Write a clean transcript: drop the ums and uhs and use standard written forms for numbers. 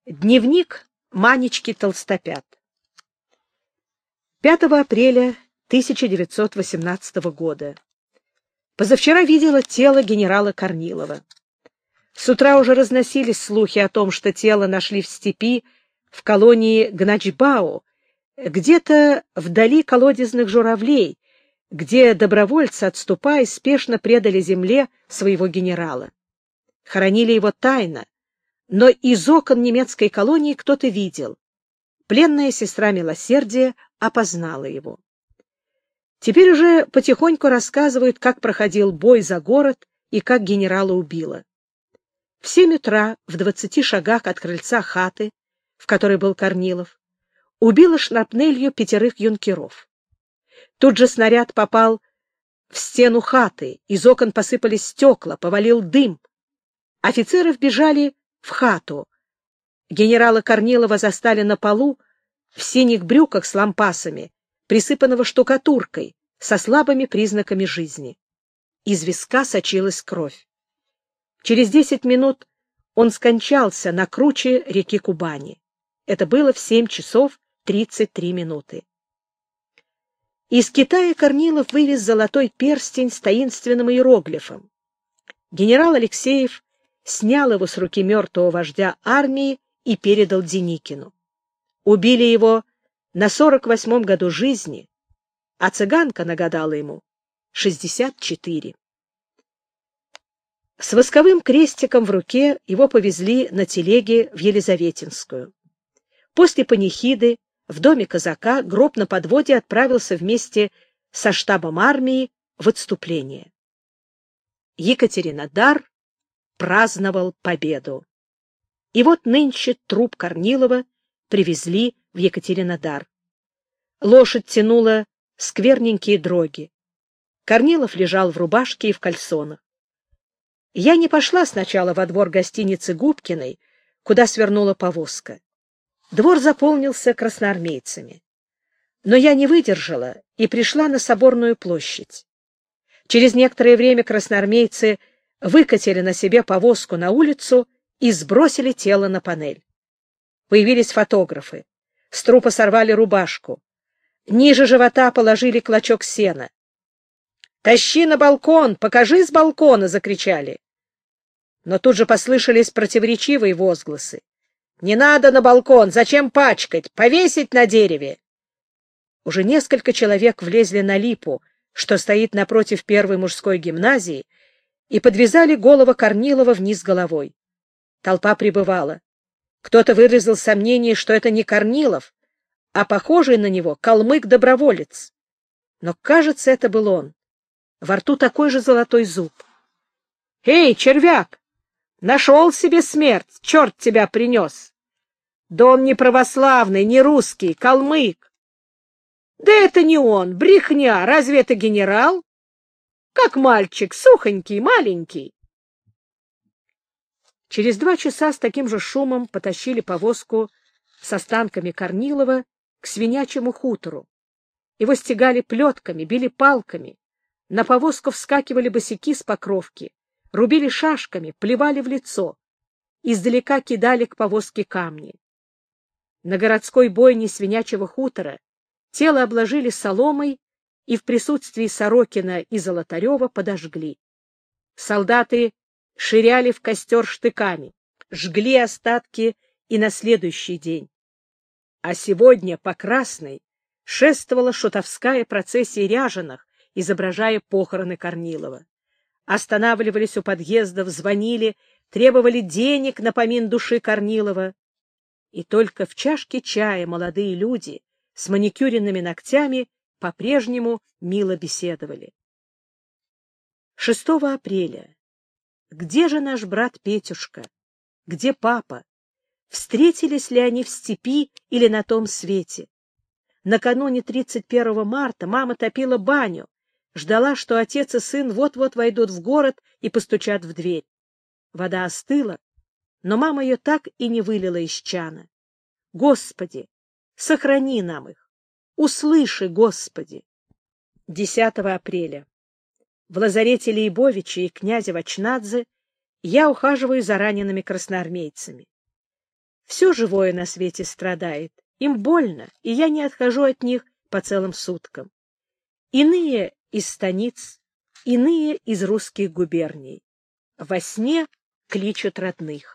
Дневник Манечки Толстопят. 5 апреля 1918 года. Позавчера видела тело генерала Корнилова. С утра уже разносились слухи о том, что тело нашли в степи в колонии Гначбау, где-то вдали колодезных журавлей, где добровольцы, отступая, спешно предали земле своего генерала. Хоронили его тайно, но из окон немецкой колонии кто-то видел. Пленная сестра милосердия опознала его. Теперь уже потихоньку рассказывают, как проходил бой за город и как генерала убило. В 7 утра, в 20 шагах от крыльца хаты, в которой был Корнилов, убило шрапнелью 5 юнкеров. Тут же снаряд попал в стену хаты, из окон посыпались стекла, повалил дым. Офицеры вбежали в хату. Генерала Корнилова застали на полу, в синих брюках с лампасами, присыпанного штукатуркой, со слабыми признаками жизни. Из виска сочилась кровь. Через 10 минут он скончался на круче реки Кубани. Это было в 7 часов 33 минуты. Из Китая Корнилов вывез золотой перстень с таинственным иероглифом. Генерал Алексеев снял его с руки мертвого вождя армии и передал Деникину. Убили его на 48-м году жизни, а цыганка нагадала ему 64. С восковым крестиком в руке его повезли на телеге в Елизаветинскую. После панихиды в доме казака гроб на подводе отправился вместе со штабом армии в отступление. Екатеринодар праздновал победу. И вот нынче труп Корнилова привезли в Екатеринодар. Лошадь тянула скверненькие дроги. Корнилов лежал в рубашке и в кальсонах. Я не пошла сначала во двор гостиницы Губкиной, куда свернула повозка. Двор заполнился красноармейцами. Но я не выдержала и пришла на Соборную площадь. Через некоторое время красноармейцы выкатили на себе повозку на улицу и сбросили тело на панель. Появились фотографы. С трупа сорвали рубашку. Ниже живота положили клочок сена. «Тащи на балкон! Покажи с балкона!» — закричали. Но тут же послышались противоречивые возгласы. «Не надо на балкон! Зачем пачкать? Повесить на дереве!» Уже несколько человек влезли на липу, что стоит напротив первой мужской гимназии, и подвязали голову Корнилова вниз головой. Толпа прибывала. Кто-то выразил сомнение, что это не Корнилов, а похожий на него калмык-доброволец. Но, кажется, это был он. Во рту такой же золотой зуб. «Эй, червяк! Нашел себе смерть! Черт тебя принес! Да он не православный, не русский, калмык! Да это не он, брехня! Разве это генерал? Как мальчик, сухонький, маленький!» Через 2 часа с таким же шумом потащили повозку с останками Корнилова к свинячьему хутору. Его стегали плетками, били палками. На повозку вскакивали босяки с покровки, рубили шашками, плевали в лицо. Издалека кидали к повозке камни. На городской бойне свинячьего хутора тело обложили соломой и в присутствии Сорокина и Золотарева подожгли. Солдаты ширяли в костер штыками, жгли остатки и на следующий день. А сегодня по Красной шествовала шутовская процессия ряженых, изображая похороны Корнилова. Останавливались у подъездов, звонили, требовали денег на помин души Корнилова. И только в чашке чая молодые люди с маникюренными ногтями по-прежнему мило беседовали. 6 апреля. Где же наш брат Петюшка? Где папа? Встретились ли они в степи или на том свете? Накануне 31 марта мама топила баню, ждала, что отец и сын вот-вот войдут в город и постучат в дверь. Вода остыла, но мама ее так и не вылила из чана. Господи, сохрани нам их! Услыши, Господи! 10 апреля. В лазарете Лейбовича и князя Вачнадзе я ухаживаю за ранеными красноармейцами. Все живое на свете страдает, им больно, и я не отхожу от них по целым суткам. Иные из станиц, иные из русских губерний. Во сне кличут родных.